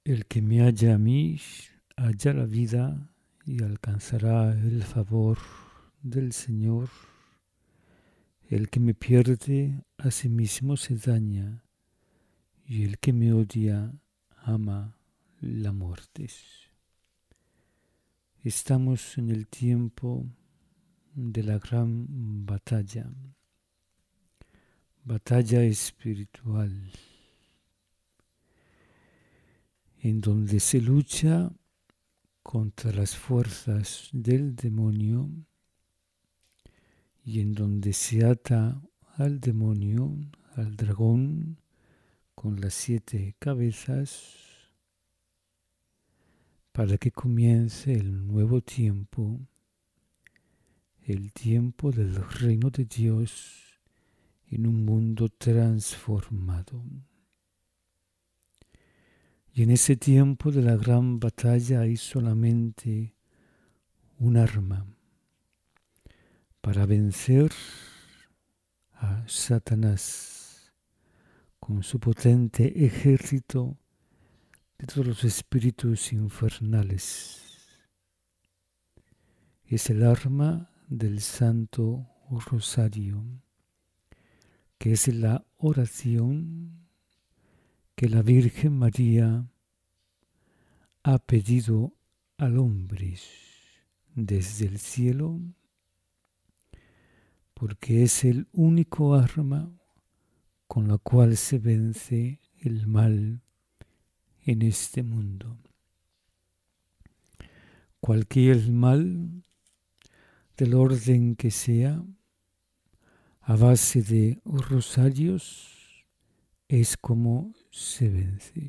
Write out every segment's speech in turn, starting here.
El que me halla a mí, halla la vida y alcanzará el favor del Señor. El que me pierde a sí mismo se daña, y el que me odia ama la muerte. Estamos en el tiempo de la gran batalla espiritual, en donde se lucha contra las fuerzas del demonio y en donde se ata al demonio, al dragón, con las 7 cabezas, para que comience el nuevo tiempo, el tiempo del reino de Dios en un mundo transformado. Y en ese tiempo de la gran batalla hay solamente un arma para vencer a Satanás con su potente ejército de todos los espíritus infernales. Es el arma del Santo Rosario, que es la oración que la Virgen María ha pedido al hombre desde el cielo, porque es el único arma con la cual se vence el mal en este mundo. Cualquier mal, del orden que sea, a base de rosarios, es como se vence.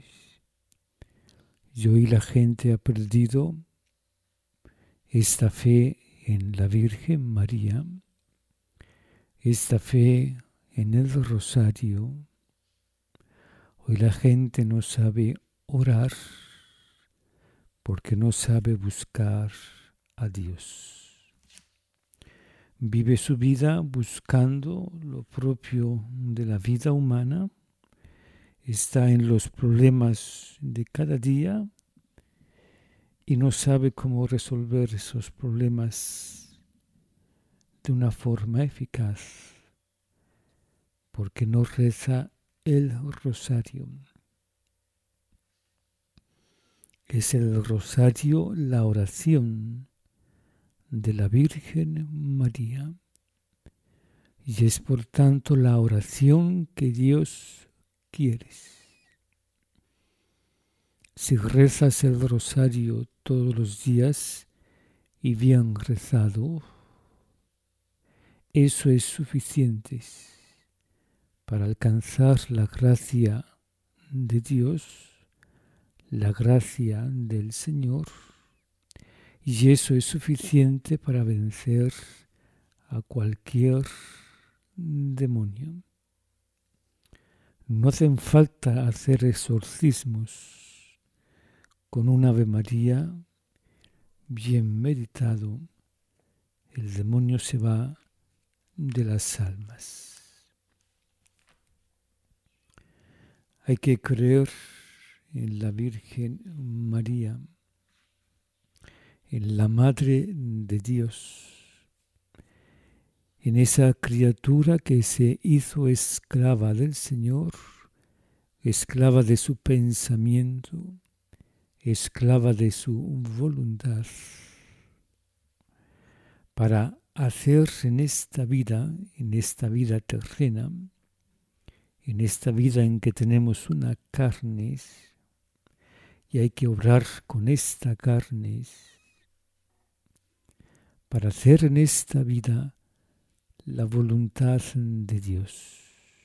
Y hoy la gente ha perdido esta fe en la Virgen María, esta fe en el rosario. Hoy la gente no sabe orar porque no sabe buscar a Dios. Vive su vida buscando lo propio de la vida humana, está en los problemas de cada día y no sabe cómo resolver esos problemas de una forma eficaz, porque no reza el rosario. Es el rosario la oración de la Virgen María, y es por tanto la oración que Dios quiere. Si rezas el rosario todos los días y bien rezado, eso es suficiente para alcanzar la gracia de Dios, la gracia del Señor, y eso es suficiente para vencer a cualquier demonio. No hacen falta hacer exorcismos. Con un Ave María bien meditado, el demonio se va de las almas. Hay que creer en la Virgen María, en la Madre de Dios, en esa criatura que se hizo esclava del Señor, esclava de su pensamiento, esclava de su voluntad, para hacer en esta vida terrena, en esta vida en que tenemos una carne, y hay que obrar con esta carne, para hacer en esta vida la voluntad de Dios.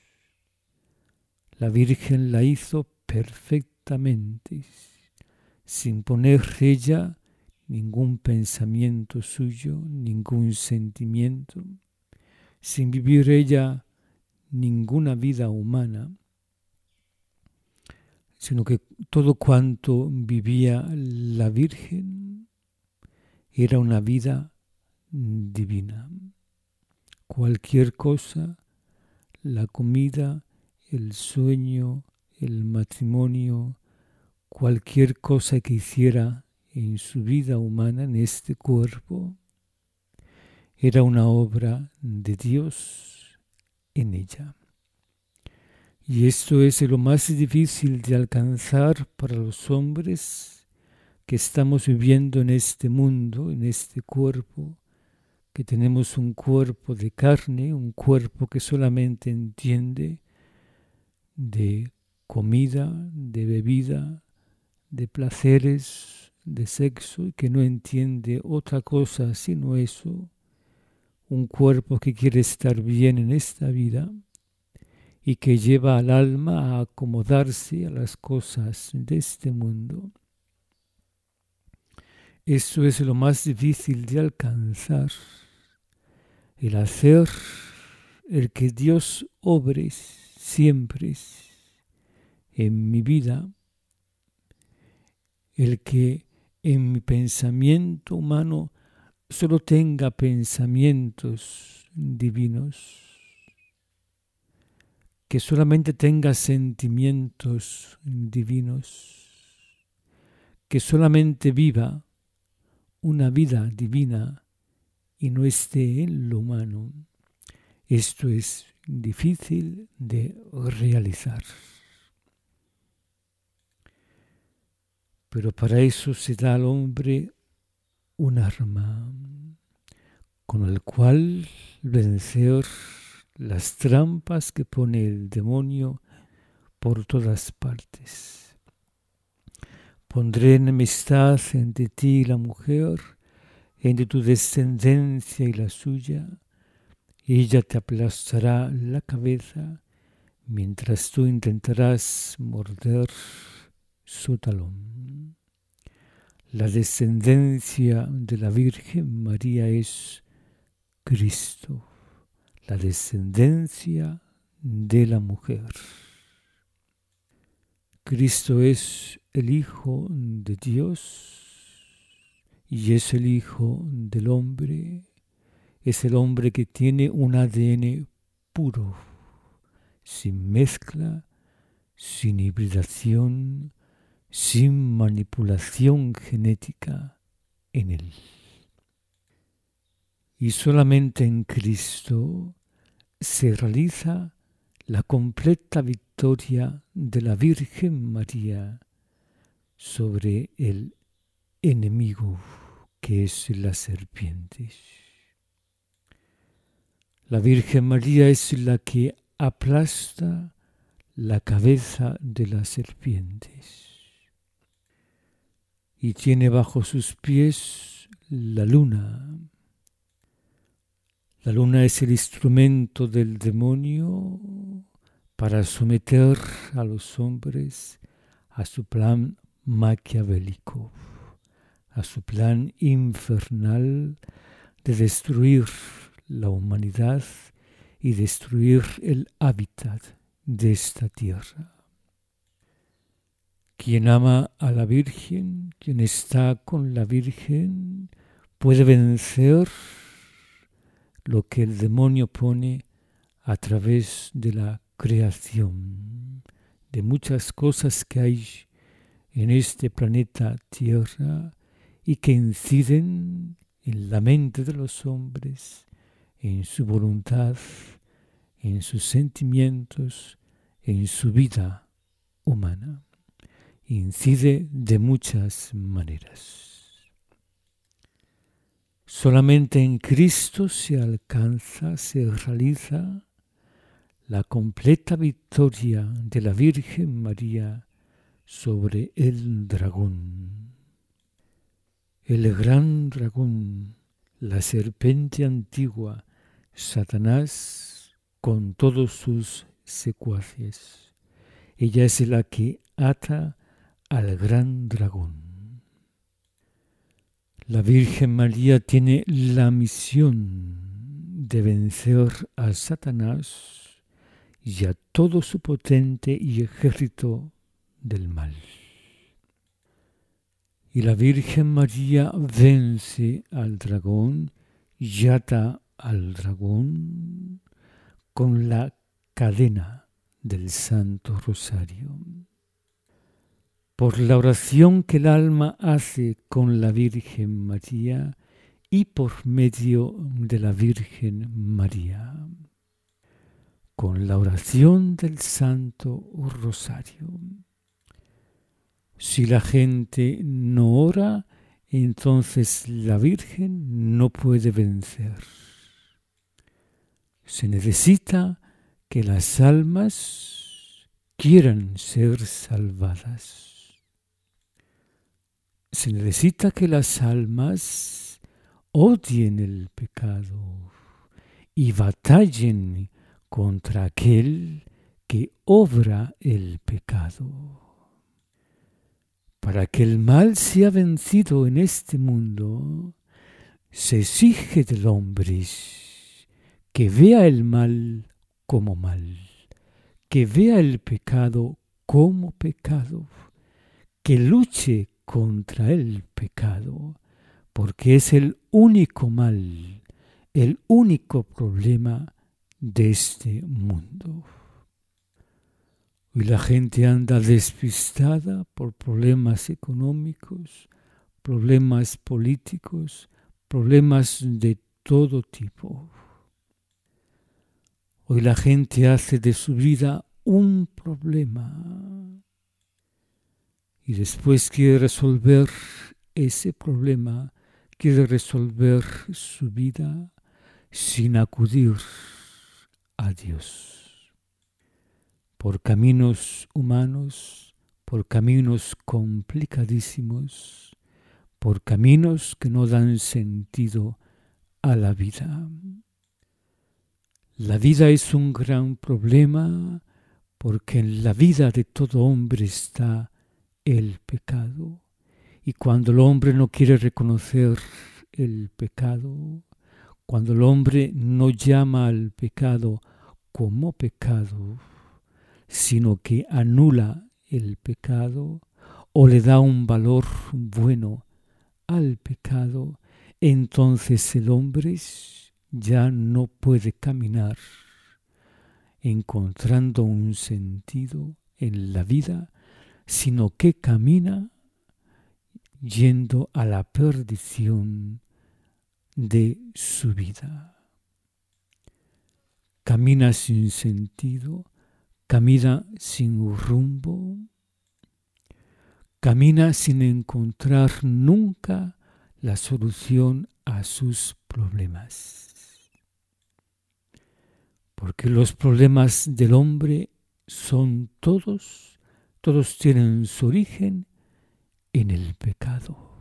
La Virgen la hizo perfectamente, sin poner ella ningún pensamiento suyo, ningún sentimiento, sin vivir ella ninguna vida humana, sino que todo cuanto vivía la Virgen era una vida divina. Cualquier cosa, la comida, el sueño, el matrimonio, cualquier cosa que hiciera en su vida humana, en este cuerpo, era una obra de Dios en ella. Y esto es lo más difícil de alcanzar para los hombres que estamos viviendo en este mundo, en este cuerpo, que tenemos un cuerpo de carne, un cuerpo que solamente entiende de comida, de bebida, de placeres, de sexo, y que no entiende otra cosa sino eso, un cuerpo que quiere estar bien en esta vida y que lleva al alma a acomodarse a las cosas de este mundo. Eso es lo más difícil de alcanzar, el hacer, el que Dios obre siempre en mi vida, el que en mi pensamiento humano solo tenga pensamientos divinos, que solamente tenga sentimientos divinos, que solamente viva una vida divina y no esté en lo humano. Esto es difícil de realizar. Pero para eso se da al hombre un arma con el cual vencer las trampas que pone el demonio por todas partes. Pondré enemistad entre ti y la mujer, entre tu descendencia y la suya. Ella te aplastará la cabeza, mientras tú intentarás morder su talón. La descendencia de la Virgen María es Cristo, la descendencia de la mujer. Cristo es el Hijo de Dios y es el Hijo del hombre. Es el hombre que tiene un ADN puro, sin mezcla, sin hibridación, sin manipulación genética en él. Y solamente en Cristo se realiza la completa victoria de la Virgen María sobre el enemigo que es la serpiente. La Virgen María es la que aplasta la cabeza de las serpientes y tiene bajo sus pies la luna. La luna es el instrumento del demonio para someter a los hombres a su plan maquiavélico, a su plan infernal de destruir la humanidad y destruir el hábitat de esta tierra. Quien ama a la Virgen, quien está con la Virgen, puede vencer lo que el demonio pone a través de la creación, de muchas cosas que hay en este planeta Tierra y que inciden en la mente de los hombres, en su voluntad, en sus sentimientos, en su vida humana. Incide de muchas maneras. Solamente en Cristo se alcanza, se realiza la completa victoria de la Virgen María sobre el dragón. El gran dragón, la serpiente antigua, Satanás, con todos sus secuaces. Ella es la que ata al gran dragón. La Virgen María tiene la misión de vencer a Satanás y a todo su potente y ejército del mal. Y la Virgen María vence al dragón y ata al dragón con la cadena del Santo Rosario. por la oración que el alma hace con la Virgen María y por medio de la Virgen María, con la oración del Santo Rosario. Si la gente no ora, entonces la Virgen no puede vencer. Se necesita que las almas quieran ser salvadas. Se necesita que las almas odien el pecado y batallen contra aquel que obra el pecado. Para que el mal sea vencido en este mundo, se exige del hombre que vea el mal como mal, que vea el pecado como pecado, que luche contra el pecado, porque es el único mal, el único problema de este mundo. Hoy la gente anda despistada por problemas económicos, problemas políticos, problemas de todo tipo. Hoy la gente hace de su vida un problema y después quiere resolver ese problema, quiere resolver su vida sin acudir a Dios. Por caminos humanos, por caminos complicadísimos, por caminos que no dan sentido a la vida. La vida es un gran problema porque en la vida de todo hombre está el pecado. Y cuando el hombre no quiere reconocer el pecado, cuando el hombre no llama al pecado como pecado, sino que anula el pecado o le da un valor bueno al pecado, entonces el hombre ya no puede caminar encontrando un sentido en la vida, sino que camina yendo a la perdición de su vida. Camina sin sentido, camina sin rumbo, camina sin encontrar nunca la solución a sus problemas. Porque los problemas del hombre son todos tienen su origen en el pecado.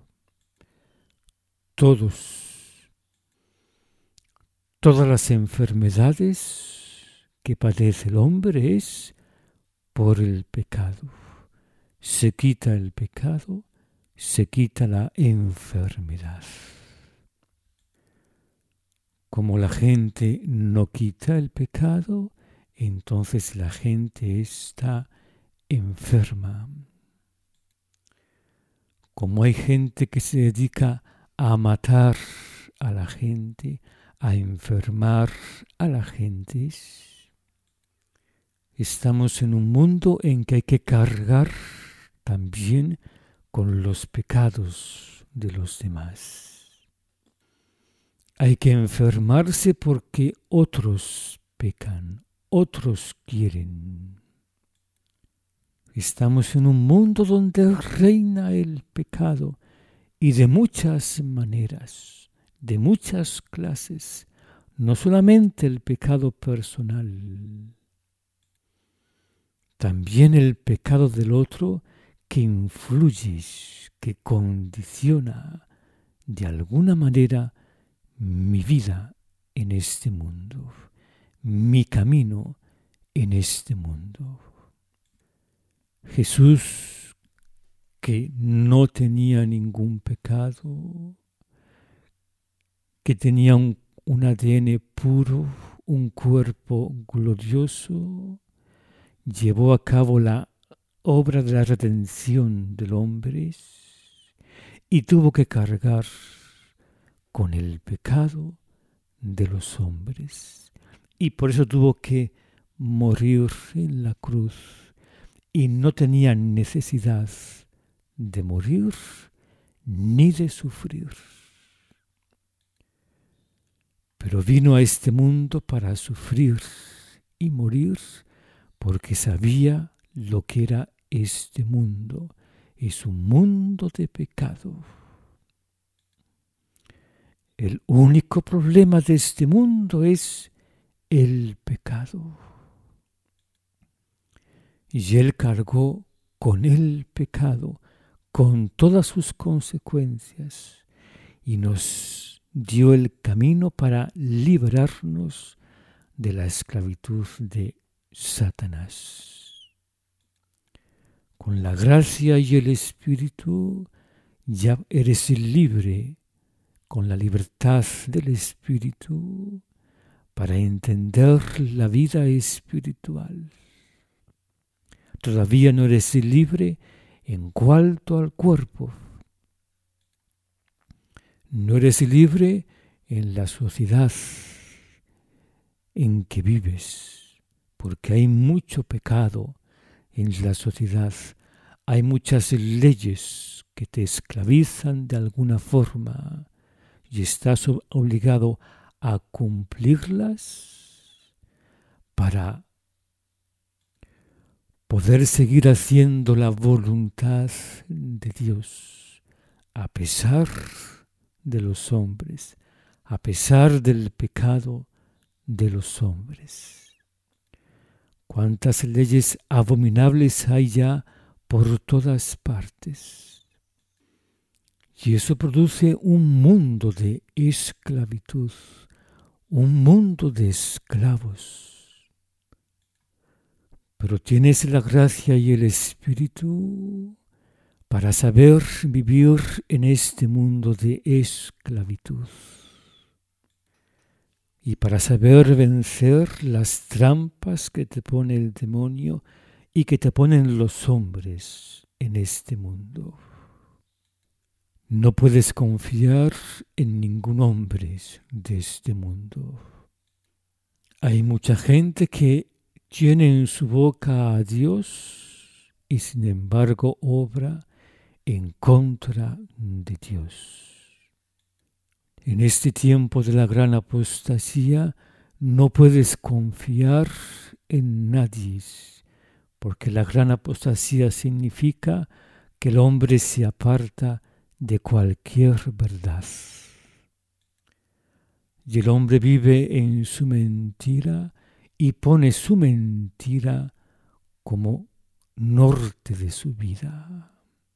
Todas las enfermedades que padece el hombre es por el pecado. Se quita el pecado, se quita la enfermedad. Como la gente no quita el pecado, entonces la gente está enferma. Como hay gente que se dedica a matar a la gente, a enfermar a la gente, estamos en un mundo en que hay que cargar también con los pecados de los demás. Hay que enfermarse porque otros pecan, otros quieren. Estamos en un mundo donde reina el pecado y de muchas maneras, de muchas clases, no solamente el pecado personal, también el pecado del otro que influye, que condiciona de alguna manera mi vida en este mundo, mi camino en este mundo. Jesús, que no tenía ningún pecado, que tenía un ADN puro, un cuerpo glorioso, llevó a cabo la obra de la redención del hombre y tuvo que cargar con el pecado de los hombres. Y por eso tuvo que morir en la cruz. y no tenía necesidad de morir ni de sufrir. Pero vino a este mundo para sufrir y morir porque sabía lo que era este mundo. Es un mundo de pecado. El único problema de este mundo es el pecado. Y Él cargó con el pecado, con todas sus consecuencias, y nos dio el camino para librarnos de la esclavitud de Satanás. Con la gracia y el Espíritu ya eres libre, con la libertad del Espíritu, para entender la vida espiritual. Todavía no eres libre en cuanto al cuerpo. No eres libre en la sociedad en que vives, porque hay mucho pecado en la sociedad. Hay muchas leyes que te esclavizan de alguna forma y estás obligado a cumplirlas para poder seguir haciendo la voluntad de Dios, a pesar de los hombres, a pesar del pecado de los hombres. Cuántas leyes abominables hay ya por todas partes. Y eso produce un mundo de esclavitud, un mundo de esclavos. Pero tienes la gracia y el Espíritu para saber vivir en este mundo de esclavitud y para saber vencer las trampas que te pone el demonio y que te ponen los hombres en este mundo. No puedes confiar en ningún hombre de este mundo. Hay mucha gente que tiene en su boca a Dios y sin embargo obra en contra de Dios. En este tiempo de la gran apostasía no puedes confiar en nadie, porque la gran apostasía significa que el hombre se aparta de cualquier verdad. Y el hombre vive en su mentira y pone su mentira como norte de su vida.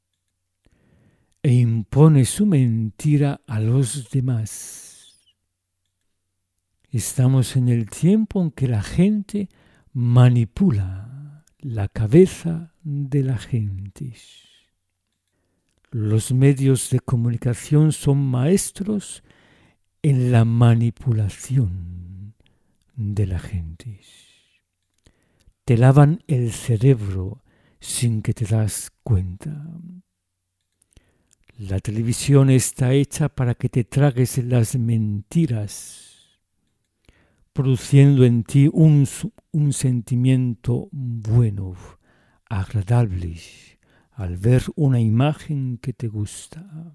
E impone su mentira a los demás. Estamos en el tiempo en que la gente manipula la cabeza de la gente. Los medios de comunicación son maestros en la manipulación de la gente. Te lavan el cerebro sin que te das cuenta. La televisión está hecha para que te tragues las mentiras, produciendo en ti un sentimiento bueno, agradable, al ver una imagen que te gusta.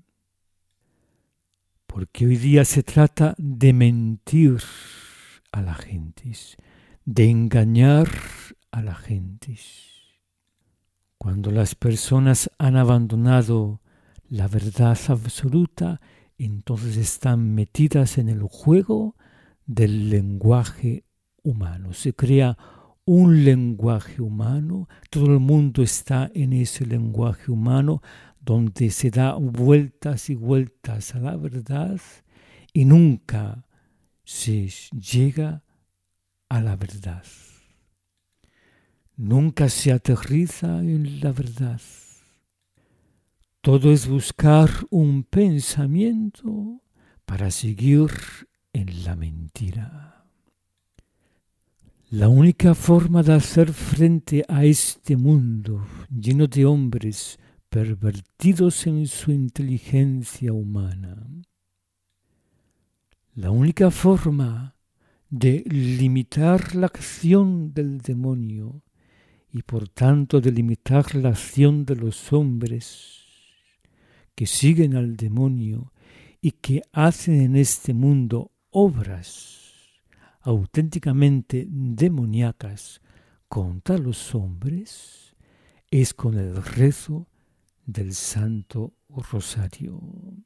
Porque hoy día se trata de mentir a la gente, de engañar a la gente. Cuando las personas han abandonado la verdad absoluta, entonces están metidas en el juego del lenguaje humano. Se crea un lenguaje humano, todo el mundo está en ese lenguaje humano donde se da vueltas y vueltas a la verdad y nunca se llega a la verdad. Nunca se aterriza en la verdad. Todo es buscar un pensamiento para seguir en la mentira. La única forma de hacer frente a este mundo lleno de hombres pervertidos en su inteligencia humana, la única forma de limitar la acción del demonio y por tanto de limitar la acción de los hombres que siguen al demonio y que hacen en este mundo obras auténticamente demoníacas contra los hombres, es con el rezo del Santo Rosario.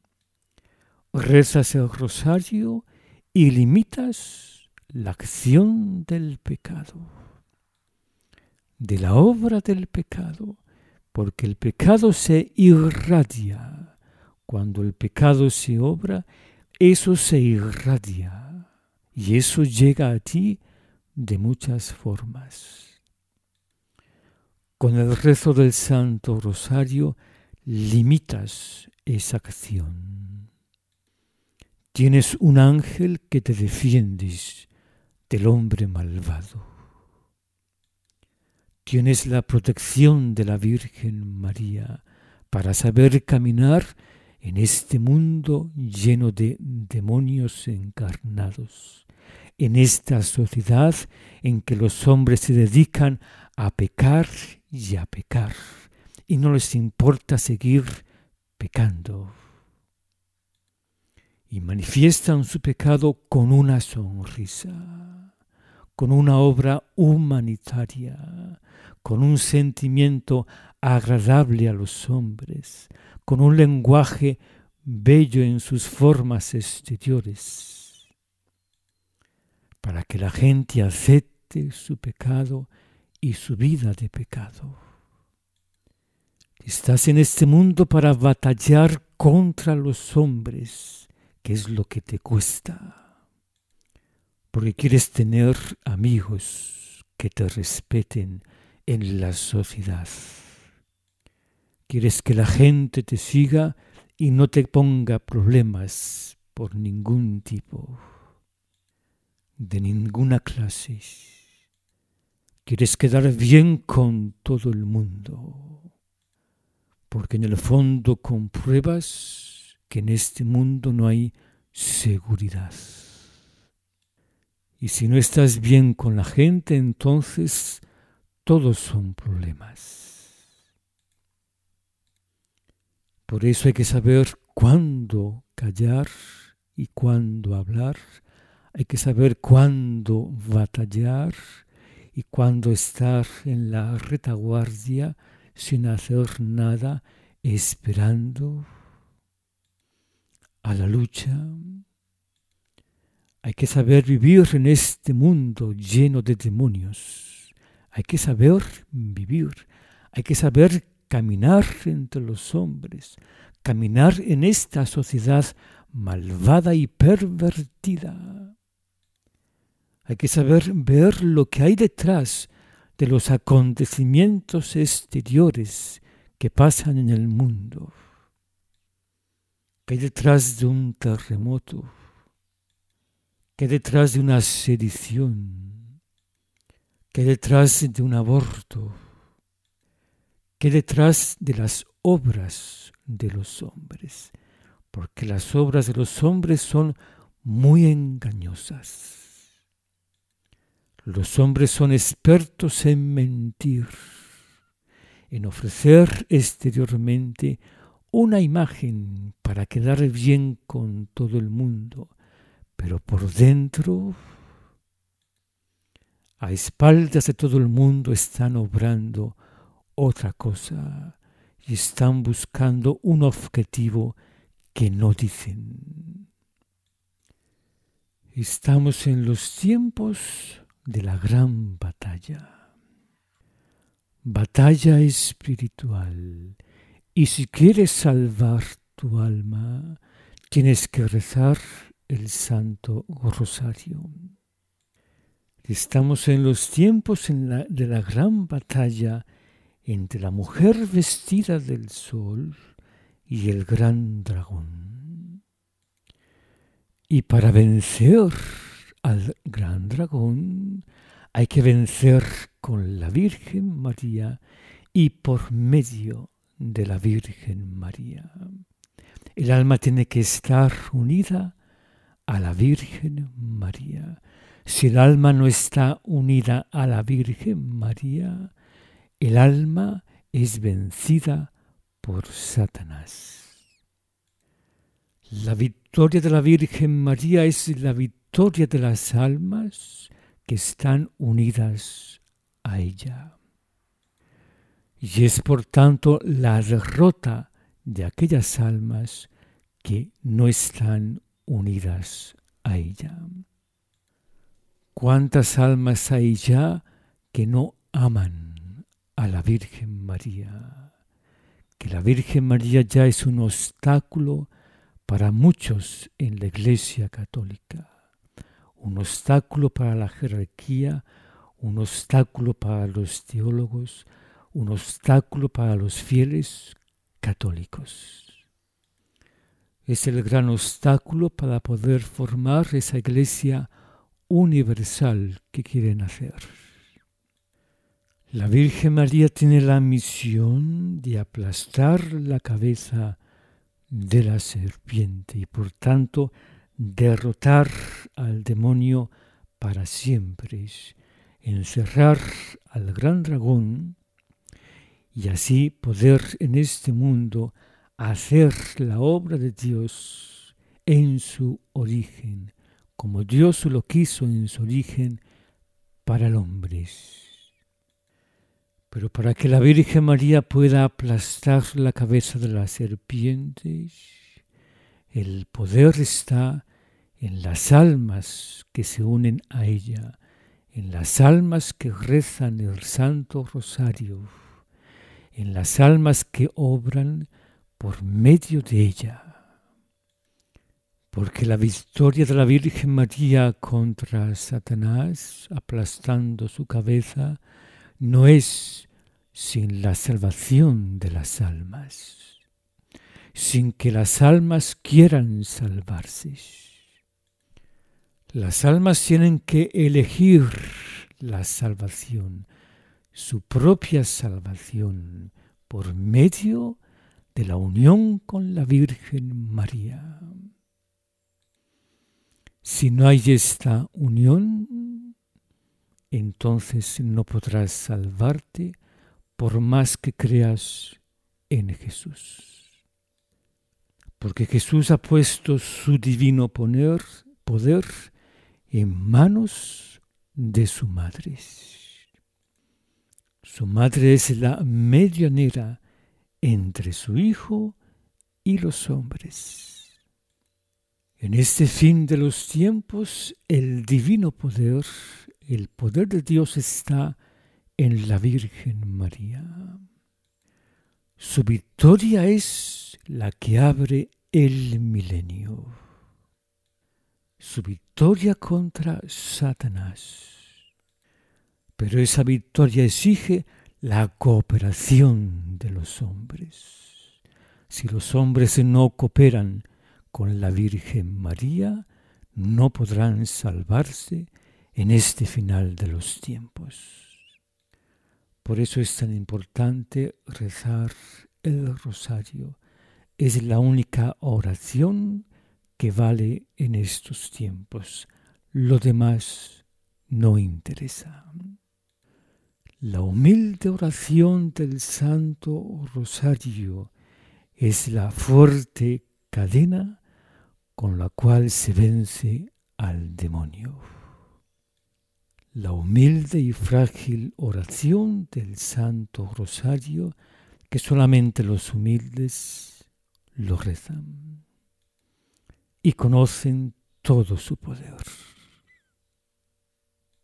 Rezas el rosario y limitas la acción del pecado, de la obra del pecado, porque el pecado se irradia. Cuando el pecado se obra, eso se irradia y eso llega a ti de muchas formas. Con el rezo del Santo Rosario limitas esa acción. Tienes un ángel que te defiende del hombre malvado. Tienes la protección de la Virgen María para saber caminar en este mundo lleno de demonios encarnados, en esta sociedad en que los hombres se dedican a pecar y a pecar, y no les importa seguir pecando. Y manifiestan su pecado con una sonrisa, con una obra humanitaria, con un sentimiento agradable a los hombres, con un lenguaje bello en sus formas exteriores, para que la gente acepte su pecado y su vida de pecado. Estás en este mundo para batallar contra los hombres, que es lo que te cuesta, porque quieres tener amigos que te respeten en la sociedad. Quieres que la gente te siga y no te ponga problemas por ningún tipo, de ninguna clase. Quieres quedar bien con todo el mundo, porque en el fondo compruebas que en este mundo no hay seguridad. Y si no estás bien con la gente, entonces todos son problemas. Por eso hay que saber cuándo callar y cuándo hablar. Hay que saber cuándo batallar y cuándo estar en la retaguardia sin hacer nada, esperando a la lucha. Hay que saber vivir en este mundo lleno de demonios. Hay que saber vivir. Hay que saber caminar entre los hombres. Caminar en esta sociedad malvada y pervertida. Hay que saber ver lo que hay detrás de los acontecimientos exteriores que pasan en el mundo. Que hay detrás de un terremoto, que hay detrás de una sedición, que hay detrás de un aborto, que hay detrás de las obras de los hombres, porque las obras de los hombres son muy engañosas. Los hombres son expertos en mentir, en ofrecer exteriormente una imagen para quedar bien con todo el mundo, pero por dentro, a espaldas de todo el mundo, están obrando otra cosa y están buscando un objetivo que no dicen. Estamos en los tiempos de la gran batalla. Batalla espiritual. Y si quieres salvar tu alma, tienes que rezar el Santo Rosario. Estamos en los tiempos de la gran batalla entre la mujer vestida del sol y el gran dragón. Y para vencer al gran dragón hay que vencer con la Virgen María y por medio de la Virgen María. El alma tiene que estar unida a la Virgen María. Si el alma no está unida a la Virgen María, el alma es vencida por Satanás. La victoria de la Virgen María es la victoria de las almas que están unidas a ella. Y es por tanto la derrota de aquellas almas que no están unidas a ella. ¿Cuántas almas hay ya que no aman a la Virgen María? Que la Virgen María ya es un obstáculo para muchos en la Iglesia Católica, un obstáculo para la jerarquía, un obstáculo para los teólogos, un obstáculo para los fieles católicos. Es el gran obstáculo para poder formar esa Iglesia universal que quieren hacer. La Virgen María tiene la misión de aplastar la cabeza de la serpiente y por tanto derrotar al demonio para siempre, encerrar al gran dragón y así poder en este mundo hacer la obra de Dios en su origen, como Dios lo quiso en su origen para el hombre. Pero para que la Virgen María pueda aplastar la cabeza de las serpientes, el poder está en las almas que se unen a ella, en las almas que rezan el Santo Rosario, en las almas que obran por medio de ella. Porque la victoria de la Virgen María contra Satanás, aplastando su cabeza, no es sin la salvación de las almas, sin que las almas quieran salvarse. Las almas tienen que elegir la salvación, su propia salvación, por medio de la unión con la Virgen María. Si no hay esta unión, entonces no podrás salvarte por más que creas en Jesús. Porque Jesús ha puesto su divino poder en manos de su madre. Su madre es la medianera entre su Hijo y los hombres. En este fin de los tiempos, el divino poder, el poder de Dios está en la Virgen María. Su victoria es la que abre el milenio. Su victoria contra Satanás. Pero esa victoria exige la cooperación de los hombres. Si los hombres no cooperan con la Virgen María, no podrán salvarse en este final de los tiempos. Por eso es tan importante rezar el rosario. Es la única oración que vale en estos tiempos. Lo demás no interesa. La humilde oración del Santo Rosario es la fuerte cadena con la cual se vence al demonio. La humilde y frágil oración del Santo Rosario que solamente los humildes lo rezan y conocen todo su poder.